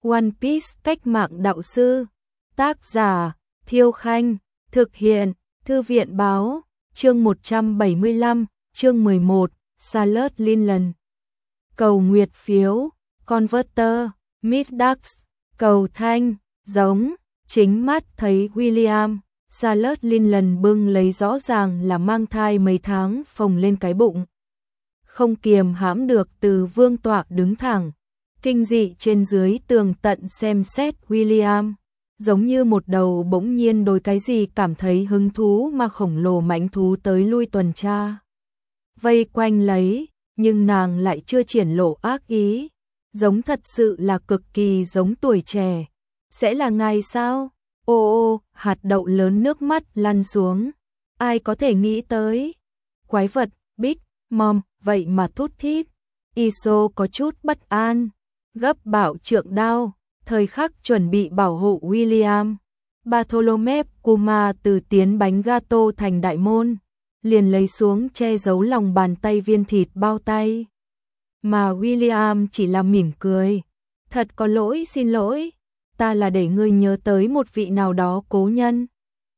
One Piece cách mạng đạo sư. Tác giả Thiêu Khanh. Thực hiện Thư viện báo. Chương 175, chương 11, Sailor Linland. Cầu nguyệt phiếu, Converter, Midax, cầu thanh, giống, chính mắt thấy William, Sailor Linland bưng lấy rõ ràng là mang thai mấy tháng phồng lên cái bụng. Không kiềm hãm được từ vương tọa đứng thẳng, kinh dị trên dưới tường tận xem xét William. Giống như một đầu bỗng nhiên đối cái gì cảm thấy hứng thú mà khổng lồ mãnh thú tới lui tuần tra. Vây quanh lấy, nhưng nàng lại chưa triển lộ ác ý. Giống thật sự là cực kỳ giống tuổi trẻ. Sẽ là ngài sao? Ô, hạt đậu lớn nước mắt lăn xuống. Ai có thể nghĩ tới? Quái vật, Big Mom, vậy mà thút thít. Iso có chút bất an. Gấp bảo trượng đao. Thời khắc chuẩn bị bảo hộ William, Bartholomew Kuma từ tiến bánh gato thành đại môn, liền lấy xuống che giấu lòng bàn tay viên thịt bao tay. Mà William chỉ là mỉm cười. Thật có lỗi, xin lỗi, ta là để ngươi nhớ tới một vị nào đó cố nhân.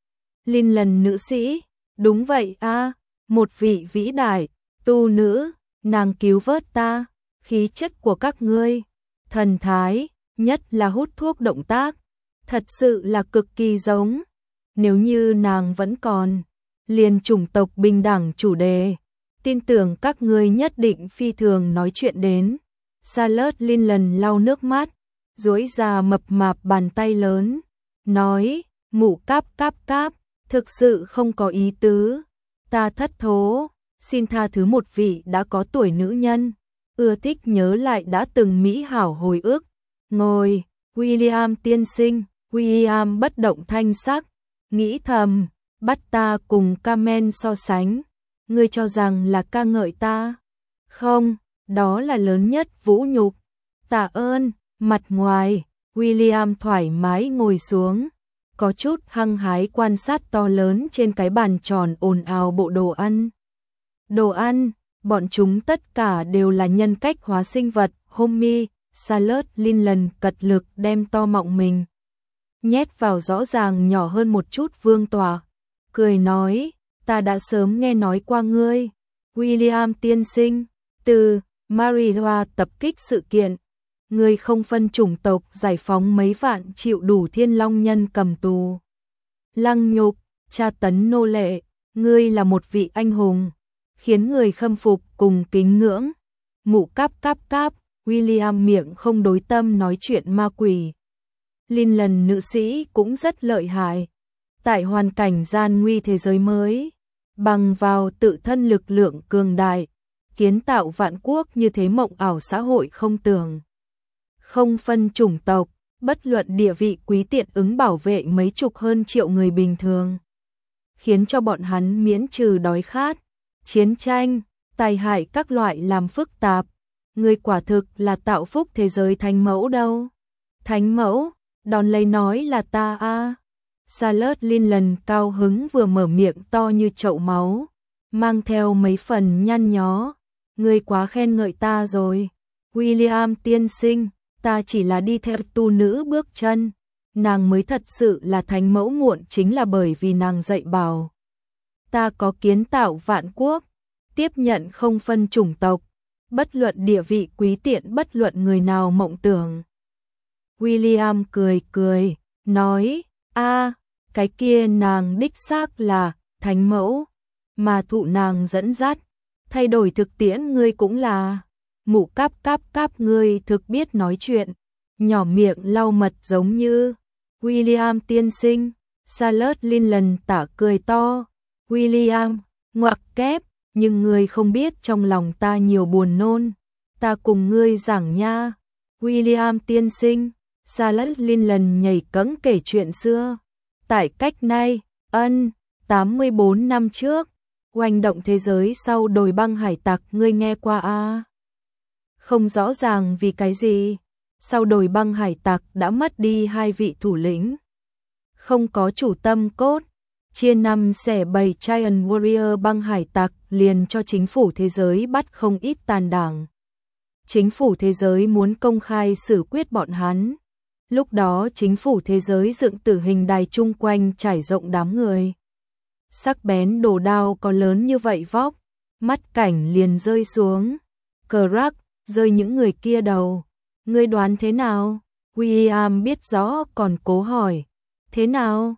Linland nữ sĩ, đúng vậy a, một vị vĩ đại, tu nữ, nàng cứu vớt ta, khí chất của các ngươi, thần thái, nhất là hút thuốc động tác, thật sự là cực kỳ giống. Nếu như nàng vẫn còn, liền chủng tộc bình đẳng chủ đề, tin tưởng các ngươi nhất định phi thường nói chuyện đến. Sailor Linland lau nước mắt, duỗi ra mập mạp bàn tay lớn, nói, mụ cáp cáp cáp, thực sự không có ý tứ, ta thất thố, xin tha thứ một vị đã có tuổi nữ nhân, ưa thích nhớ lại đã từng mỹ hảo hồi ức. Ngồi, William tiên sinh, William bất động thanh sắc, nghĩ thầm, bắt ta cùng Carmen so sánh, ngươi cho rằng là ca ngợi ta? Không, đó là lớn nhất vũ nhục. Tạ ơn, mặt ngoài, William thoải mái ngồi xuống, có chút hăng hái quan sát to lớn trên cái bàn tròn ồn ào bộ đồ ăn. Đồ ăn, bọn chúng tất cả đều là nhân cách hóa sinh vật, homie. Sailor Linland cật lực đem to mọng mình nhét vào rõ ràng nhỏ hơn một chút vương tọa, cười nói, ta đã sớm nghe nói qua ngươi, William tiên sinh, từ Mariwa tập kích sự kiện, ngươi không phân chủng tộc giải phóng mấy vạn chịu đủ thiên long nhân cầm tù, lăng nhục, tra tấn nô lệ, ngươi là một vị anh hùng, khiến người khâm phục cùng kính ngưỡng. Mụ cáp cáp cáp. William miệng không đối tâm nói chuyện ma quỷ. Linland nữ sĩ cũng rất lợi hại. Tại hoàn cảnh gian nguy thế giới mới, bằng vào tự thân lực lượng cường đại, kiến tạo vạn quốc như thế mộng ảo xã hội không tưởng. Không phân chủng tộc, bất luận địa vị quý tiện ứng bảo vệ mấy chục hơn triệu người bình thường. Khiến cho bọn hắn miễn trừ đói khát, chiến tranh, tai hại các loại làm phức tạp. Người quả thực là tạo phúc thế giới thánh mẫu đâu. Thánh mẫu, đón lấy nói là ta a. Sailor Linland cao hứng vừa mở miệng to như chậu máu, mang theo mấy phần nhăn nhó. Người quá khen ngợi ta rồi. William tiên sinh, ta chỉ là đi theo tu nữ bước chân. Nàng mới thật sự là thánh mẫu muộn chính là bởi vì nàng dạy bảo. Ta có kiến tạo vạn quốc, tiếp nhận không phân chủng tộc. Bất luận địa vị quý tiện bất luận người nào mộng tưởng. William cười cười, nói, cái kia nàng đích xác là thánh mẫu, mà thụ nàng dẫn dắt, thay đổi thực tiễn ngươi cũng là. Mụ cáp cáp cáp ngươi thực biết nói chuyện, nhỏ miệng lau mật giống như. William tiên sinh, Sailor Linland tả cười to, William, ngoặc kép. Nhưng ngươi không biết trong lòng ta nhiều buồn nôn, ta cùng ngươi giảng nha. William tiên sinh, Sailor Linland nhảy cẫng kể chuyện xưa. Tại cách nay, 84 năm trước, hoành động thế giới sau đồi băng hải tặc ngươi nghe qua a? Không rõ ràng vì cái gì, sau đồi băng hải tặc đã mất đi hai vị thủ lĩnh. Không có chủ tâm cốt. Chia năm xẻ bảy Giant Warrior băng hải tặc liền cho chính phủ thế giới bắt không ít tàn đảng. Chính phủ thế giới muốn công khai xử quyết bọn hắn, Lúc đó chính phủ thế giới dựng tử hình đài chung quanh trải rộng đám người. Sắc bén đồ đao có lớn như vậy vóc, mắt cảnh liền rơi xuống. Crack, rơi những người kia đầu. Ngươi đoán thế nào? William biết rõ còn cố hỏi. Thế nào?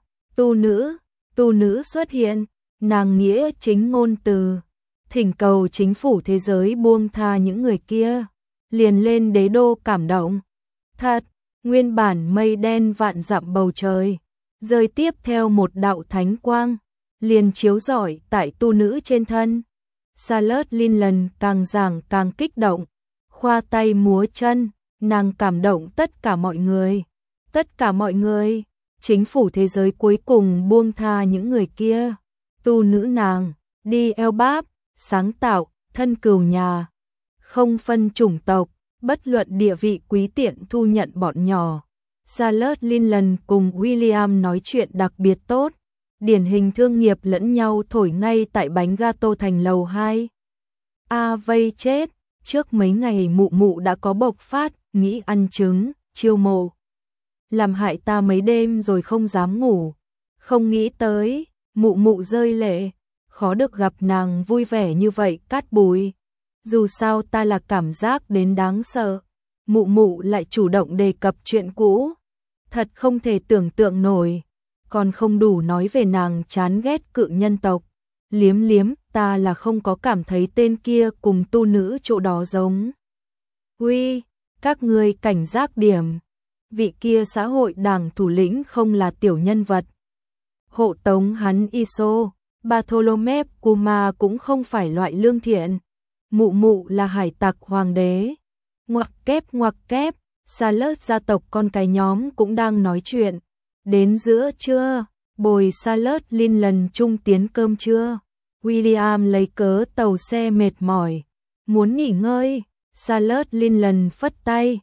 Tu nữ xuất hiện, nàng nghĩa chính ngôn từ. Thỉnh cầu chính phủ thế giới buông tha những người kia. Liền lên đế đô cảm động. Thật, nguyên bản mây đen vạn dặm bầu trời. Rơi tiếp theo một đạo thánh quang. Liền chiếu rọi tại tu nữ trên thân. Charlotte Linland càng giảng càng kích động. Khoa tay múa chân, nàng cảm động tất cả mọi người. Tất cả mọi người, chính phủ thế giới cuối cùng buông tha những người kia. Tu nữ nàng, đi eo báp, sáng tạo, thân cừu nhà. Không phân chủng tộc, bất luận địa vị quý tiện thu nhận bọn nhỏ. Charlotte Linland cùng William nói chuyện đặc biệt tốt. Điển hình thương nghiệp lẫn nhau thổi ngay tại bánh gato thành lầu 2. Vây chết, trước mấy ngày mụ mụ đã có bộc phát, nghĩ ăn trứng, chiêu mộ. Làm hại ta mấy đêm rồi không dám ngủ. Không nghĩ tới, mụ mụ rơi lệ, khó được gặp nàng vui vẻ như vậy Cát Bùi. Dù sao ta là cảm giác đến đáng sợ, mụ mụ lại chủ động đề cập chuyện cũ. Thật không thể tưởng tượng nổi. Còn không đủ nói về nàng chán ghét cự nhân tộc. Liếm liếm, ta là không có cảm thấy tên kia cùng tu nữ chỗ đó giống. Uy, các ngươi cảnh giác điểm. Vị kia xã hội đảng thủ lĩnh không là tiểu nhân vật. Hộ tống hắn Iso, Bartholomew Kuma cũng không phải loại lương thiện. Mụ mụ là hải tặc hoàng đế. Ngoặc kép, Charlotte gia tộc con cái nhóm cũng đang nói chuyện. Đến giữa trưa, bồi Charlotte Linland chung tiến cơm trưa. William lấy cớ tàu xe mệt mỏi, muốn nghỉ ngơi. Charlotte Linland phất tay,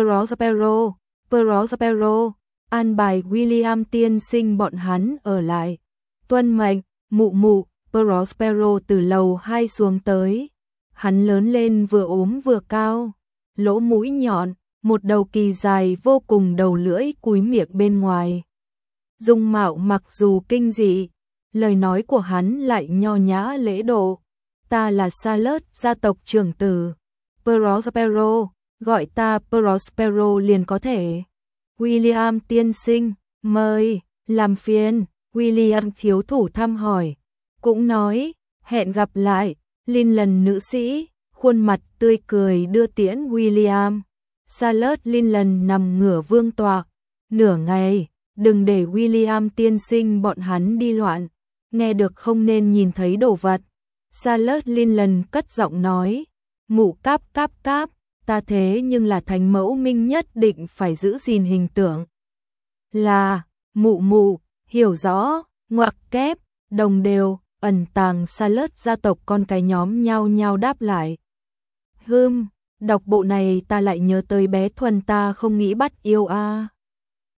Prospero, an bài William tiên sinh bọn hắn ở lại. Tuân mệnh, mụ mụ, Prospero từ lầu 2 xuống tới. Hắn lớn lên vừa ốm vừa cao, lỗ mũi nhọn, một đầu kỳ dài vô cùng đầu lưỡi cúi miệng bên ngoài. Dung mạo mặc dù kinh dị, lời nói của hắn lại nho nhã lễ độ. Ta là Charlotte, gia tộc trưởng tử. Prospero, gọi ta Prospero liền có thể. William tiên sinh, mời, làm phiền. William thiếu thủ thăm hỏi, cũng nói, hẹn gặp lại. Linland nữ sĩ, khuôn mặt tươi cười đưa tiễn William. Charlotte Linland nằm ngửa vương tọa, nửa ngày, đừng để William tiên sinh bọn hắn đi loạn, nghe được không nên nhìn thấy đồ vật. Charlotte Linland cất giọng nói, mụ cáp, ta thế nhưng là thánh mẫu minh nhất định phải giữ gìn hình tượng. Là, mụ, hiểu rõ, ngoặc kép, đồng đều, ẩn tàng. Charlotte gia tộc con cái nhóm nhao nhao đáp lại. Đọc bộ này ta lại nhớ tới bé Thuần ta không nghĩ bắt yêu a.